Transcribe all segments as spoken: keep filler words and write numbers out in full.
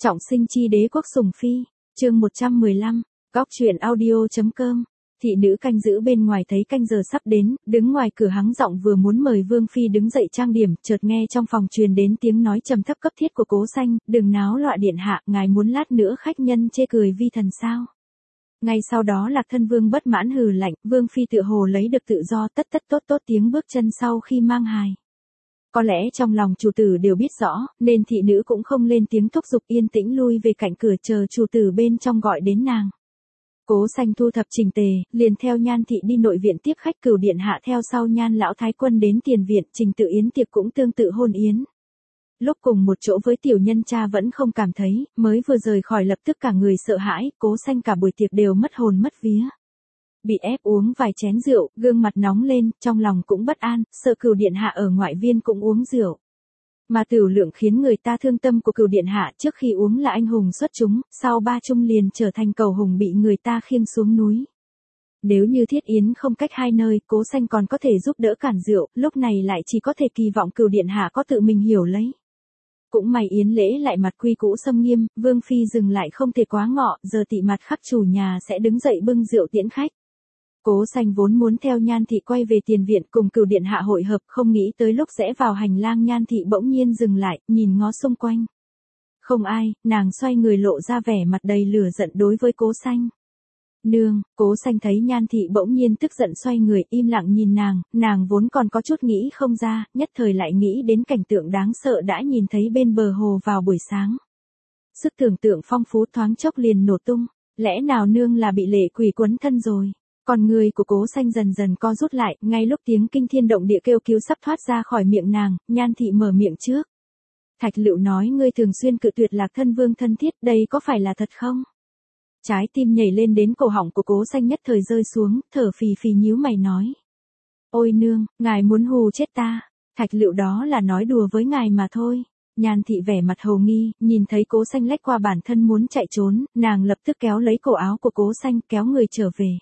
Trọng sinh chi đế quốc sủng phi, chương một trăm mười lăm, góc truyện audio.com. Thị nữ canh giữ bên ngoài thấy canh giờ sắp đến, đứng ngoài cửa hắng giọng vừa muốn mời Vương Phi đứng dậy trang điểm, chợt nghe trong phòng truyền đến tiếng nói trầm thấp cấp thiết của Cố Xanh, đừng náo loạn điện hạ, ngài muốn lát nữa khách nhân chê cười vi thần sao. Ngay sau đó Lạc Thân Vương bất mãn hừ lạnh, Vương Phi tựa hồ lấy được tự do tất tất tốt tốt tiếng bước chân sau khi mang hài. Có lẽ trong lòng chủ tử đều biết rõ, nên thị nữ cũng không lên tiếng thúc giục, yên tĩnh lui về cạnh cửa chờ chủ tử bên trong gọi đến nàng. Cố Xanh thu thập chỉnh tề, liền theo Nhan thị đi nội viện tiếp khách, Cửu điện hạ theo sau Nhan lão thái quân đến tiền viện, trình tự yến tiệc cũng tương tự hôn yến. Lúc cùng một chỗ với tiểu nhân cha vẫn không cảm thấy, mới vừa rời khỏi lập tức cả người sợ hãi, Cố Xanh cả buổi tiệc đều mất hồn mất vía. Bị ép uống vài chén rượu, gương mặt nóng lên, trong lòng cũng bất an, sợ Cửu điện hạ ở ngoại viên cũng uống rượu. Mà tiểu lượng khiến người ta thương tâm của Cửu điện hạ trước khi uống là anh hùng xuất chúng, sau ba chung liền trở thành cầu hùng bị người ta khiêng xuống núi. Nếu như thiết yến không cách hai nơi, Cố Xanh còn có thể giúp đỡ cản rượu, lúc này lại chỉ có thể kỳ vọng Cửu điện hạ có tự mình hiểu lấy. Cũng may yến lễ lại mặt quy cũ xâm nghiêm, Vương Phi dừng lại không thể quá ngọ, giờ tị mặt khắc chủ nhà sẽ đứng dậy bưng rượu tiễn khách. Cố Xanh vốn muốn theo Nhan thị quay về tiền viện cùng Cửu điện hạ hội hợp, không nghĩ tới lúc rẽ vào hành lang Nhan thị bỗng nhiên dừng lại, nhìn ngó xung quanh. Không ai, nàng xoay người lộ ra vẻ mặt đầy lửa giận đối với Cố Xanh. Nương, Cố Xanh thấy Nhan thị bỗng nhiên tức giận xoay người im lặng nhìn nàng, nàng vốn còn có chút nghĩ không ra, nhất thời lại nghĩ đến cảnh tượng đáng sợ đã nhìn thấy bên bờ hồ vào buổi sáng. Sức tưởng tượng phong phú thoáng chốc liền nổ tung, lẽ nào nương là bị lệ quỷ quấn thân rồi. Còn người của Cố Xanh dần dần co rút lại, ngay lúc tiếng kinh thiên động địa kêu cứu sắp thoát ra khỏi miệng nàng, Nhan thị mở miệng trước. Thạch Lựu nói ngươi thường xuyên cự tuyệt Lạc Thân Vương thân thiết, đây có phải là thật không? Trái tim nhảy lên đến cổ họng của Cố Xanh nhất thời rơi xuống, thở phì phì nhíu mày nói. Ôi nương, ngài muốn hù chết ta, Thạch Lựu đó là nói đùa với ngài mà thôi. Nhan thị vẻ mặt hầu nghi, nhìn thấy Cố Xanh lách qua bản thân muốn chạy trốn, nàng lập tức kéo lấy cổ áo của Cố Xanh kéo người trở về.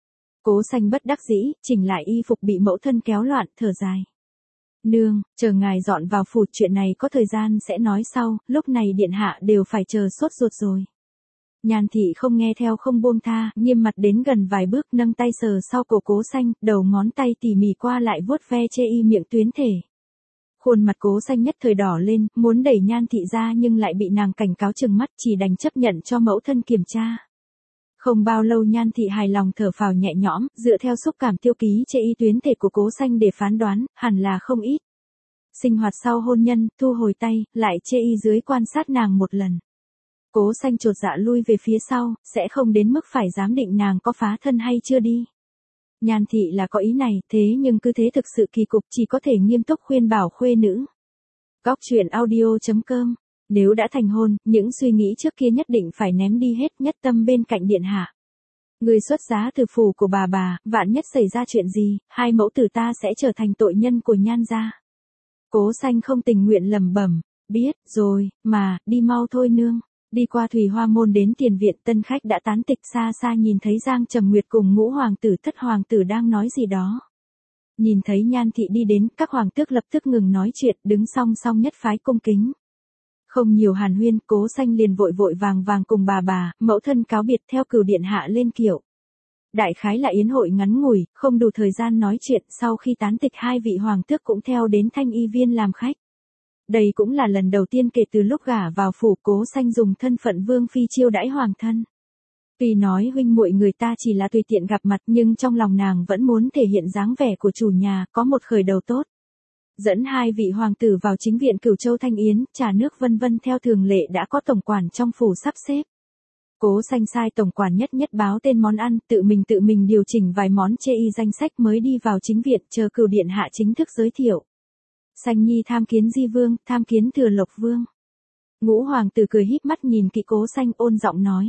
Cố Xanh bất đắc dĩ, chỉnh lại y phục bị mẫu thân kéo loạn, thở dài. Nương, chờ ngài dọn vào phủ, chuyện này có thời gian sẽ nói sau, lúc này điện hạ đều phải chờ sốt ruột rồi. Nhan thị không nghe theo không buông tha, nghiêm mặt đến gần vài bước nâng tay sờ sau cổ Cố Xanh, đầu ngón tay tỉ mỉ qua lại vuốt ve chê y miệng tuyến thể. Khuôn mặt Cố Xanh nhất thời đỏ lên, muốn đẩy Nhan thị ra nhưng lại bị nàng cảnh cáo trừng mắt, chỉ đành chấp nhận cho mẫu thân kiểm tra. Không bao lâu Nhan thị hài lòng thở phào nhẹ nhõm, dựa theo xúc cảm tiêu ký chê y tuyến thể của Cố Xanh để phán đoán, hẳn là không ít. Sinh hoạt sau hôn nhân, thu hồi tay, lại chê y dưới quan sát nàng một lần. Cố Xanh chột dạ lui về phía sau, sẽ không đến mức phải giám định nàng có phá thân hay chưa đi. Nhan thị là có ý này, thế nhưng cứ thế thực sự kỳ cục, chỉ có thể nghiêm túc khuyên bảo khuê nữ. Góc truyện audio.com. Nếu đã thành hôn, những suy nghĩ trước kia nhất định phải ném đi hết, nhất tâm bên cạnh điện hạ. Người xuất giá từ phủ của bà bà, vạn nhất xảy ra chuyện gì, hai mẫu tử ta sẽ trở thành tội nhân của Nhan gia. Cố Xanh không tình nguyện lẩm bẩm, biết rồi, mà, đi mau thôi nương. Đi qua Thủy Hoa môn đến tiền viện, tân khách đã tán tịch, xa xa nhìn thấy Giang Trầm Nguyệt cùng ngũ hoàng tử thất hoàng tử đang nói gì đó. Nhìn thấy Nhan thị đi đến, các hoàng tước lập tức ngừng nói chuyện, đứng song song nhất phái cung kính. Không nhiều hàn huyên, Cố Xanh liền vội vội vàng vàng cùng bà bà, mẫu thân cáo biệt theo Cửu điện hạ lên kiệu. Đại khái là yến hội ngắn ngủi, không đủ thời gian nói chuyện, sau khi tán tịch hai vị hoàng tước cũng theo đến Thanh Y viên làm khách. Đây cũng là lần đầu tiên kể từ lúc gả vào phủ Cố Xanh dùng thân phận Vương Phi chiêu đãi hoàng thân. Tuy nói huynh muội người ta chỉ là tùy tiện gặp mặt nhưng trong lòng nàng vẫn muốn thể hiện dáng vẻ của chủ nhà, có một khởi đầu tốt. Dẫn hai vị hoàng tử vào chính viện Cửu Châu Thanh Yến, trà nước vân vân theo thường lệ đã có tổng quản trong phủ sắp xếp. Cố Xanh sai tổng quản nhất nhất báo tên món ăn, tự mình tự mình điều chỉnh vài món chê y danh sách mới đi vào chính viện, chờ Cửu điện hạ chính thức giới thiệu. Xanh nhi tham kiến Di Vương, tham kiến Thừa Lộc Vương. Ngũ hoàng tử cười híp mắt nhìn kỹ Cố Xanh, ôn giọng nói.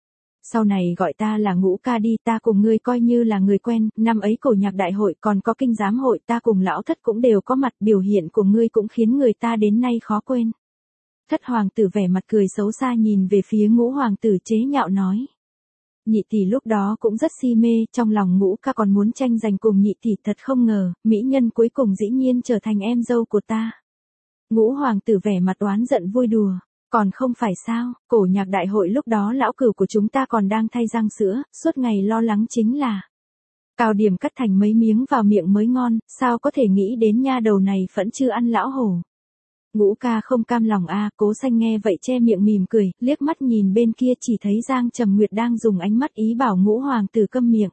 Sau này gọi ta là Ngũ ca đi, ta cùng ngươi coi như là người quen, năm ấy cổ nhạc đại hội còn có kinh giám hội, ta cùng lão thất cũng đều có mặt, biểu hiện của ngươi cũng khiến người ta đến nay khó quên. Thất hoàng tử vẻ mặt cười xấu xa nhìn về phía ngũ hoàng tử chế nhạo nói. Nhị tỷ lúc đó cũng rất si mê, trong lòng Ngũ ca còn muốn tranh giành cùng nhị tỷ, thật không ngờ, mỹ nhân cuối cùng dĩ nhiên trở thành em dâu của ta. Ngũ hoàng tử vẻ mặt oán giận vui đùa, Còn không phải sao, cổ nhạc đại hội lúc đó lão cửu của chúng ta còn đang thay răng sữa, suốt ngày lo lắng chính là cao điểm cắt thành mấy miếng vào miệng mới ngon, sao có thể nghĩ đến nha đầu này vẫn chưa ăn lão hổ. Ngũ ca không cam lòng a, Cố Xanh nghe vậy che miệng mỉm cười, liếc mắt nhìn bên kia chỉ thấy Giang Trầm Nguyệt đang dùng ánh mắt ý bảo Ngũ hoàng tử câm miệng.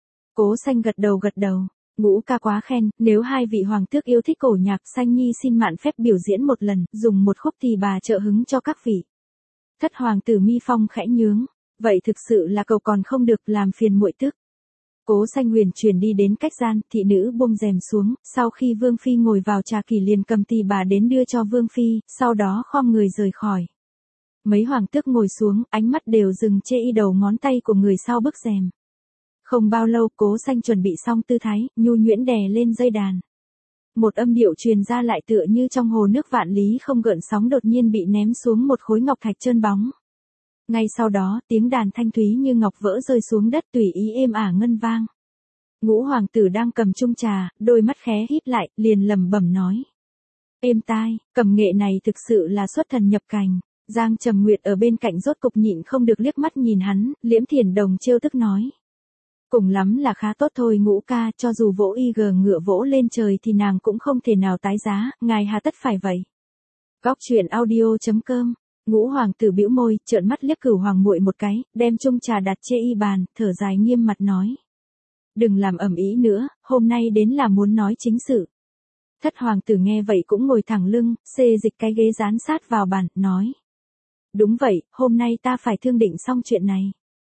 Cố Xanh gật đầu gật đầu, Ngũ ca quá khen, nếu hai vị hoàng tước yêu thích cổ nhạc, Xanh nhi xin mạn phép biểu diễn một lần, dùng một khúc thì bà trợ hứng cho các vị. Thất hoàng tử mi phong khẽ nhướng, vậy thực sự là cầu còn không được, làm phiền muội tước. Cố Xanh huyền chuyển đi đến cách gian, thị nữ buông rèm xuống, sau khi Vương Phi ngồi vào trà kỳ liền cầm tỳ bà đến đưa cho Vương Phi, sau đó khom người rời khỏi. Mấy hoàng tước ngồi xuống, ánh mắt đều dừng chê y đầu ngón tay của người sau bức rèm. Không bao lâu, Cố Xanh chuẩn bị xong tư thái, nhu nhuyễn đè lên dây đàn. Một âm điệu truyền ra lại tựa như trong hồ nước vạn lý không gợn sóng đột nhiên bị ném xuống một khối ngọc thạch trơn bóng. Ngay sau đó, tiếng đàn thanh thúy như ngọc vỡ rơi xuống đất tùy ý êm ả ngân vang. Ngũ hoàng tử đang cầm chung trà, đôi mắt khé híp lại, liền lẩm bẩm nói. Êm tai, cầm nghệ này thực sự là xuất thần nhập cành. Giang Trầm Nguyệt ở bên cạnh rốt cục nhịn không được liếc mắt nhìn hắn, Liễm Thiền Đồng trêu tức nói. Cùng lắm là khá tốt thôi Ngũ ca, cho dù vỗ y gờ ngựa vỗ lên trời thì nàng cũng không thể nào tái giá, ngài hà tất phải vậy. Góc truyện audio chấm com. Ngũ hoàng tử bĩu môi, trợn mắt liếc Cửu hoàng muội một cái, đem chung trà đặt chê y bàn, thở dài nghiêm mặt nói. Đừng làm ầm ĩ nữa, hôm nay đến là muốn nói chính sự. Thất hoàng tử nghe vậy cũng ngồi thẳng lưng, xê dịch cái ghế dán sát vào bàn, nói. Đúng vậy, hôm nay ta phải thương định xong chuyện này.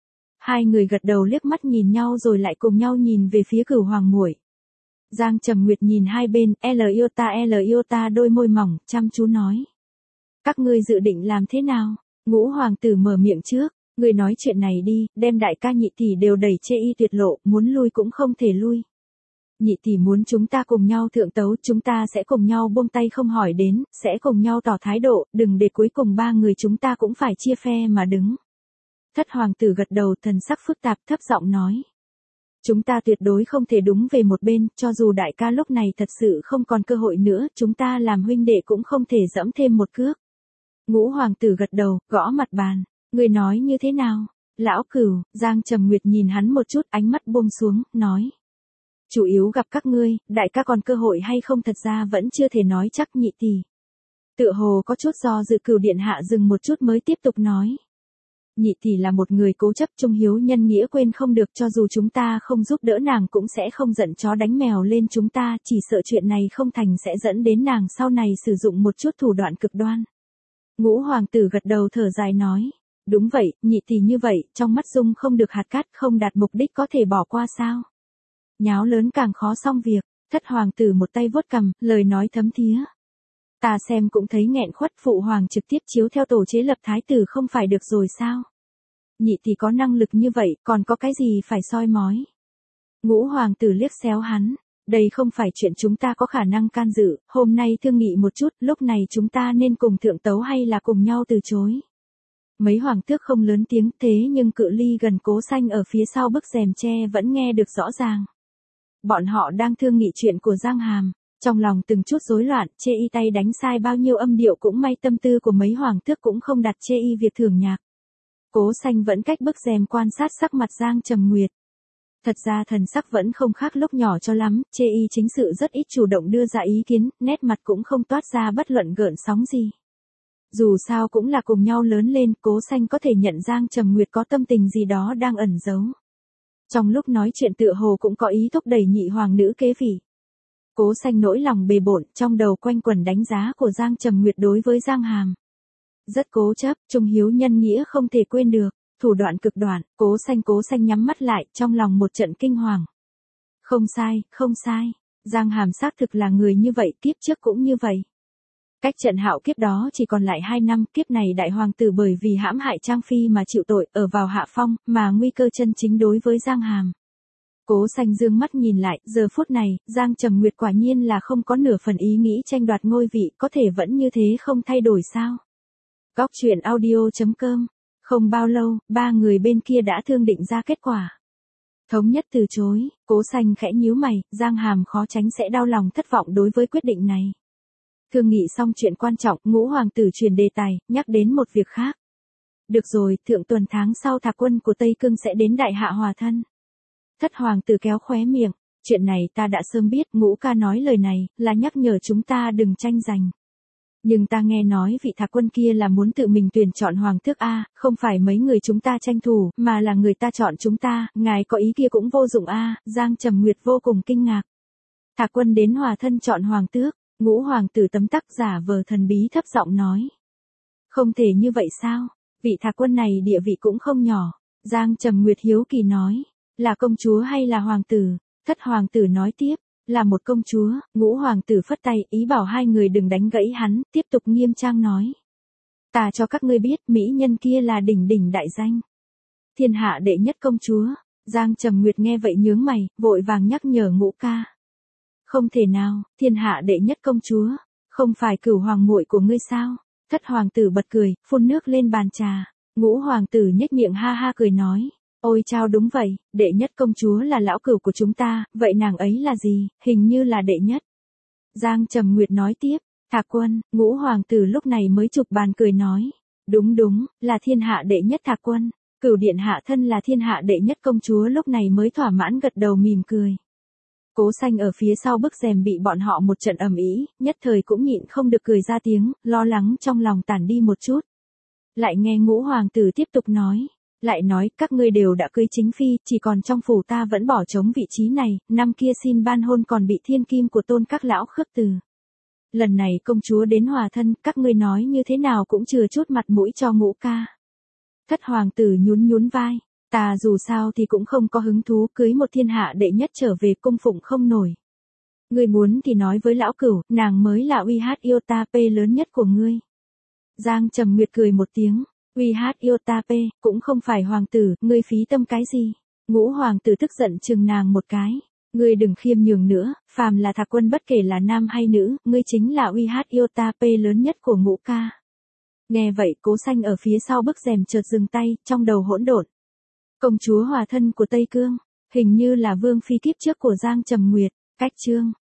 Hai người gật đầu liếc mắt nhìn nhau rồi lại cùng nhau nhìn về phía Cửu hoàng muội. Giang Trầm Nguyệt nhìn hai bên, L yêu ta L yêu ta đôi môi mỏng, chăm chú nói. Các ngươi dự định làm thế nào? Ngũ hoàng tử mở miệng trước, ngươi nói chuyện này đi, đem đại ca nhị tỷ đều đẩy chê y tuyệt lộ, muốn lui cũng không thể lui. Nhị tỷ muốn chúng ta cùng nhau thượng tấu, chúng ta sẽ cùng nhau buông tay không hỏi đến, sẽ cùng nhau tỏ thái độ, đừng để cuối cùng ba người chúng ta cũng phải chia phe mà đứng. Thất hoàng tử gật đầu, thần sắc phức tạp, thấp giọng nói. Chúng ta tuyệt đối không thể đúng về một bên, cho dù đại ca lúc này thật sự không còn cơ hội nữa, chúng ta làm huynh đệ cũng không thể dẫm thêm một cước. Ngũ hoàng tử gật đầu, gõ mặt bàn, người nói như thế nào? Lão Cửu, Giang Trầm Nguyệt nhìn hắn một chút, ánh mắt buông xuống, nói. Chủ yếu gặp các ngươi, đại ca còn cơ hội hay không thật ra vẫn chưa thể nói chắc nhị tỷ. Tựa hồ có chút do dự. Cửu điện hạ dừng một chút mới tiếp tục nói. Nhị tỷ là một người cố chấp trung hiếu nhân nghĩa quên không được, cho dù chúng ta không giúp đỡ nàng cũng sẽ không giận chó đánh mèo lên chúng ta, chỉ sợ chuyện này không thành sẽ dẫn đến nàng sau này sử dụng một chút thủ đoạn cực đoan. Ngũ hoàng tử gật đầu thở dài nói. Đúng vậy, nhị tỷ như vậy, trong mắt dung không được hạt cát, không đạt mục đích có thể bỏ qua sao. Nháo lớn càng khó xong việc. Thất hoàng tử một tay vuốt cằm, lời nói thấm thía. Ta xem cũng thấy nghẹn khuất, phụ hoàng trực tiếp chiếu theo tổ chế lập thái tử không phải được rồi sao? Nhị tỷ có năng lực như vậy, còn có cái gì phải soi mói? Ngũ hoàng tử liếc xéo hắn. Đây không phải chuyện chúng ta có khả năng can dự, hôm nay thương nghị một chút, lúc này chúng ta nên cùng thượng tấu hay là cùng nhau từ chối. Mấy hoàng tước không lớn tiếng thế nhưng cự ly gần Cố Xanh ở phía sau bức rèm tre vẫn nghe được rõ ràng. Bọn họ đang thương nghị chuyện của Giang Hàm, trong lòng từng chút rối loạn, chê y tay đánh sai bao nhiêu âm điệu cũng may tâm tư của mấy hoàng tước cũng không đặt chê y việc thưởng nhạc. Cố Xanh vẫn cách bức rèm quan sát sắc mặt Giang Trầm Nguyệt. Thật ra thần sắc vẫn không khác lúc nhỏ cho lắm, chê y chính sự rất ít chủ động đưa ra ý kiến, nét mặt cũng không toát ra bất luận gợn sóng gì. Dù sao cũng là cùng nhau lớn lên, Cố Xanh có thể nhận Giang Trầm Nguyệt có tâm tình gì đó đang ẩn giấu. Trong lúc nói chuyện tựa hồ cũng có ý thúc đẩy nhị hoàng nữ kế vị. Cố Xanh nỗi lòng bề bộn, trong đầu quanh quẩn đánh giá của Giang Trầm Nguyệt đối với Giang Hàm. Rất cố chấp, trung hiếu nhân nghĩa không thể quên được, thủ đoạn cực đoan, Cố Xanh Cố Xanh nhắm mắt lại, trong lòng một trận kinh hoàng. Không sai, không sai, Giang Hàm xác thực là người như vậy, kiếp trước cũng như vậy. Cách trận hạo kiếp đó chỉ còn lại hai năm, kiếp này đại hoàng tử bởi vì hãm hại Trang Phi mà chịu tội, ở vào hạ phong, mà nguy cơ chân chính đối với Giang Hàm. Cố Xanh dương mắt nhìn lại, giờ phút này, Giang Trầm Nguyệt quả nhiên là không có nửa phần ý nghĩ tranh đoạt ngôi vị, có thể vẫn như thế không thay đổi sao. Góc truyện audio chấm com. Không bao lâu, ba người bên kia đã thương định ra kết quả. Thống nhất từ chối, Cố Xanh khẽ nhíu mày, Giang Hàm khó tránh sẽ đau lòng thất vọng đối với quyết định này. Thương nghị xong chuyện quan trọng, Ngũ hoàng tử chuyển đề tài, nhắc đến một việc khác. Được rồi, thượng tuần tháng sau Thạc quân của Tây Cương sẽ đến đại hạ hòa thân. Thất hoàng tử kéo khóe miệng, chuyện này ta đã sớm biết, Ngũ ca nói lời này, là nhắc nhở chúng ta đừng tranh giành. Nhưng ta nghe nói vị Thạc quân kia là muốn tự mình tuyển chọn hoàng tước A, không phải mấy người chúng ta tranh thủ, mà là người ta chọn chúng ta, ngài có ý kia cũng vô dụng A, Giang Trầm Nguyệt vô cùng kinh ngạc. Thạc quân đến hòa thân chọn hoàng tước, Ngũ hoàng tử tấm tắc giả vờ thần bí thấp giọng nói. Không thể như vậy sao, vị Thạc quân này địa vị cũng không nhỏ. Giang Trầm Nguyệt hiếu kỳ nói, là công chúa hay là hoàng tử? Thất hoàng tử nói tiếp, là một công chúa. Ngũ hoàng tử phất tay, ý bảo hai người đừng đánh gãy hắn, tiếp tục nghiêm trang nói. Ta cho các ngươi biết, mỹ nhân kia là đỉnh đỉnh đại danh. Thiên hạ đệ nhất công chúa. Giang Trầm Nguyệt nghe vậy nhướng mày, vội vàng nhắc nhở Ngũ ca. Không thể nào, thiên hạ đệ nhất công chúa, không phải Cửu hoàng muội của ngươi sao? Thất hoàng tử bật cười, phun nước lên bàn trà. Ngũ hoàng tử nhếch miệng ha ha cười nói. Ôi chao, đúng vậy, đệ nhất công chúa là lão cửu của chúng ta, vậy nàng ấy là gì? Hình như là đệ nhất. Giang Trầm Nguyệt nói tiếp, Thạc quân. Ngũ hoàng tử lúc này mới chụp bàn cười nói. Đúng đúng, là thiên hạ đệ nhất Thạc quân. Cửu điện hạ thân là thiên hạ đệ nhất công chúa lúc này mới thỏa mãn gật đầu mỉm cười. Cố Xanh ở phía sau bức rèm bị bọn họ một trận ầm ĩ, nhất thời cũng nhịn không được cười ra tiếng, lo lắng trong lòng tản đi một chút. Lại nghe Ngũ hoàng tử tiếp tục nói, lại nói các ngươi đều đã cưới chính phi, chỉ còn trong phủ ta vẫn bỏ trống vị trí này, năm kia xin ban hôn còn bị thiên kim của Tôn các lão khước từ. Lần này công chúa đến hòa thân, các ngươi nói như thế nào cũng chừa chút mặt mũi cho Ngũ ca. Thất hoàng tử nhún nhún vai. Ta dù sao thì cũng không có hứng thú cưới một thiên hạ đệ nhất trở về cung phụng không nổi. Ngươi muốn thì nói với lão cửu, nàng mới là uy hát yêu ta p lớn nhất của ngươi. Giang Trầm Nguyệt cười một tiếng, uy hát yêu ta p, cũng không phải hoàng tử, ngươi phí tâm cái gì? Ngũ hoàng tử tức giận chừng nàng một cái. Ngươi đừng khiêm nhường nữa, phàm là Thạc quân bất kể là nam hay nữ, ngươi chính là uy hát yêu ta p lớn nhất của Ngũ ca. Nghe vậy Cố Xanh ở phía sau bức rèm chợt dừng tay, trong đầu hỗn độn. Công chúa hòa thân của Tây Cương, hình như là vương phi kiếp trước của Giang Trầm Nguyệt. Cách chương